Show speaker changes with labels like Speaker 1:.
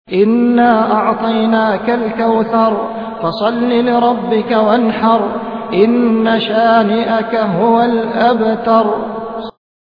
Speaker 1: إنا أعطيناك الكوثر فصل لربك وانحر إن شانئك هو الأبتر.